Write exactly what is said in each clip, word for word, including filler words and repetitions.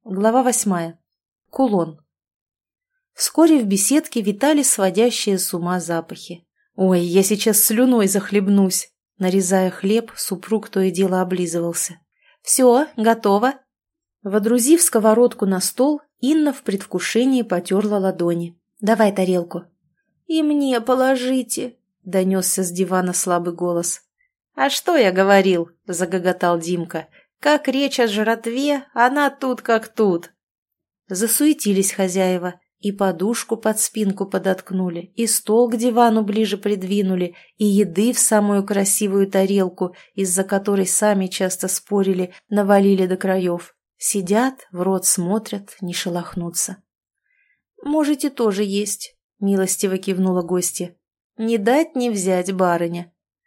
Глава восьмая. Кулон. Вскоре в беседке витали сводящие с ума запахи. «Ой, я сейчас слюной захлебнусь!» Нарезая хлеб, супруг то и дело облизывался. «Все, готово!» Водрузив сковородку на стол, Инна в предвкушении потерла ладони. «Давай тарелку». «И мне положите!» — донесся с дивана слабый голос. «А что я говорил?» — загоготал Димка. «Как речь о жратве, она тут как тут». Засуетились хозяева, и подушку под спинку подоткнули, и стол к дивану ближе придвинули, и еды в самую красивую тарелку, из-за которой сами часто спорили, навалили до краев. Сидят, в рот смотрят, не шелохнутся. «Можете тоже есть», — милостиво кивнула гостья. «Не дать не взять, барыня».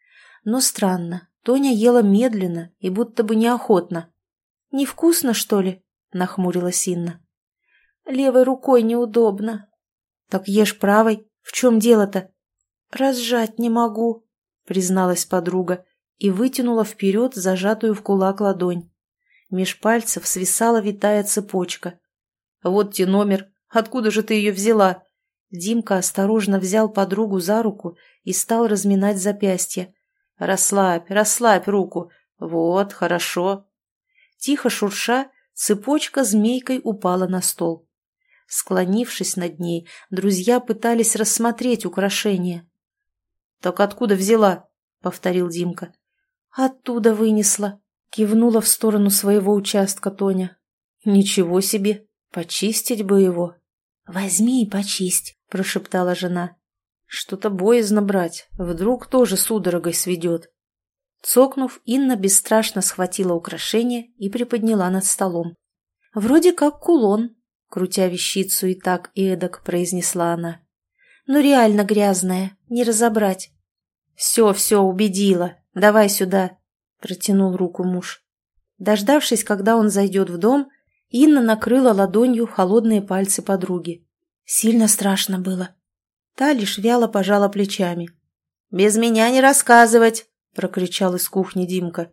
Но странно, Тоня ела медленно и будто бы неохотно. «Невкусно, что ли?» — нахмурилась Инна. «Левой рукой неудобно». «Так ешь правой. В чем дело-то?» «Разжать не могу», — призналась подруга и вытянула вперед зажатую в кулак ладонь. Меж пальцев свисала витая цепочка. «Вот тебе номер. Откуда же ты ее взяла?» Димка осторожно взял подругу за руку и стал разминать запястье. «Расслабь, расслабь руку. Вот, хорошо». Тихо шурша, цепочка змейкой упала на стол. Склонившись над ней, друзья пытались рассмотреть украшение. «Так откуда взяла?» — повторил Димка. «Оттуда вынесла», — кивнула в сторону своего участка Тоня. «Ничего себе! Почистить бы его!» «Возьми и почисть», — прошептала жена. «Что-то боязно брать, вдруг тоже судорогой сведет». Цокнув, Инна бесстрашно схватила украшение и приподняла над столом. «Вроде как кулон», — крутя вещицу и так, и эдак, произнесла она. «Но реально грязная, не разобрать». «Все, все, убедила. Давай сюда», — протянул руку муж. Дождавшись, когда он зайдет в дом, Инна накрыла ладонью холодные пальцы подруги. Сильно страшно было. Та лишь вяло пожала плечами. «Без меня не рассказывать!» — прокричал из кухни Димка.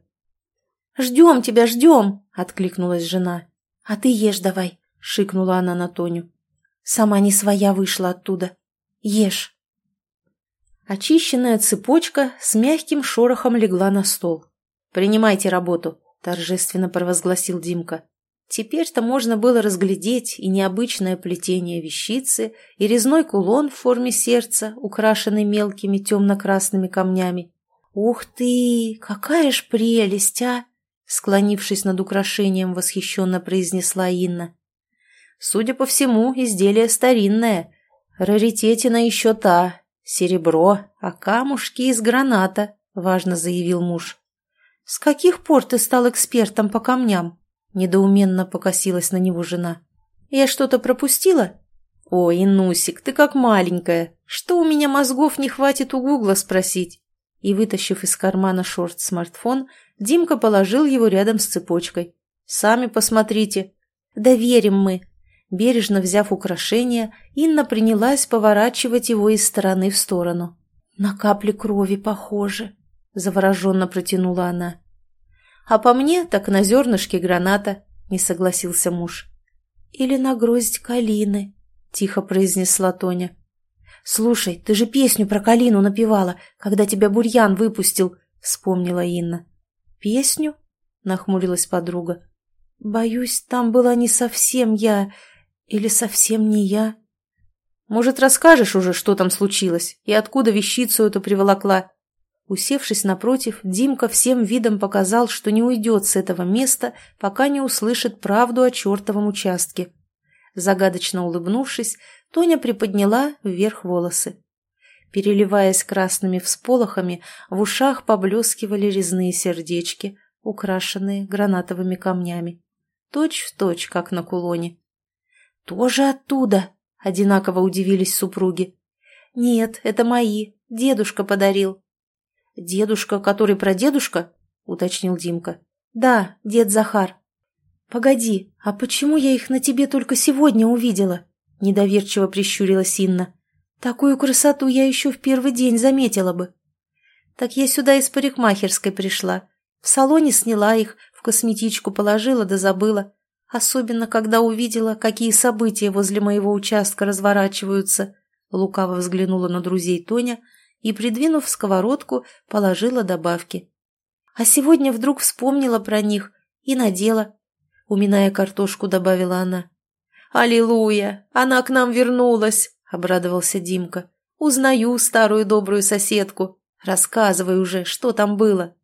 «Ждем тебя, ждем!» — откликнулась жена. «А ты ешь давай!» — шикнула она на Тоню. Сама не своя вышла оттуда. «Ешь!» Очищенная цепочка с мягким шорохом легла на стол. «Принимайте работу!» — торжественно провозгласил Димка. Теперь-то можно было разглядеть и необычное плетение вещицы, и резной кулон в форме сердца, украшенный мелкими темно-красными камнями. «Ух ты! Какая ж прелесть, а!» Склонившись над украшением, восхищенно произнесла Инна. «Судя по всему, изделие старинное. Раритетина еще та. Серебро, а камушки из граната», — важно заявил муж. «С каких пор ты стал экспертом по камням?» Недоуменно покосилась на него жена. «Я что-то пропустила?» «Ой, Инусик, ты как маленькая. Что у меня мозгов не хватит у Гугла спросить?» И, вытащив из кармана шорт смартфон, Димка положил его рядом с цепочкой. «Сами посмотрите». «Да верим мы». Бережно взяв украшение, Инна принялась поворачивать его из стороны в сторону. «На капли крови похоже», — завороженно протянула она. «А по мне так на зернышке граната», — не согласился муж. «Или на гроздь калины», — тихо произнесла Тоня. «Слушай, ты же песню про калину напевала, когда тебя бурьян выпустил», — вспомнила Инна. «Песню?» — нахмурилась подруга. «Боюсь, там была не совсем я, или совсем не я». «Может, расскажешь уже, что там случилось, и откуда вещицу эту приволокла?» Усевшись напротив, Димка всем видом показал, что не уйдет с этого места, пока не услышит правду о чертовом участке. Загадочно улыбнувшись, Тоня приподняла вверх волосы. Переливаясь красными всполохами, в ушах поблескивали резные сердечки, украшенные гранатовыми камнями. Точь в точь, как на кулоне. «Тоже оттуда?» — одинаково удивились супруги. «Нет, это мои. Дедушка подарил». «Дедушка, который прадедушка?» — уточнил Димка. «Да, дед Захар». «Погоди, а почему я их на тебе только сегодня увидела?» — недоверчиво прищурилась Инна. «Такую красоту я еще в первый день заметила бы». «Так я сюда из парикмахерской пришла. В салоне сняла их, в косметичку положила да забыла. особенно когда увидела, какие события возле моего участка разворачиваются. Лукаво взглянула на друзей Тоня и, придвинув сковородку, положила добавки. А сегодня вдруг вспомнила про них и надела. Уминая картошку, добавила она. «Аллилуйя! Она к нам вернулась!» — обрадовался Димка. «Узнаю старую добрую соседку. Рассказывай уже, что там было».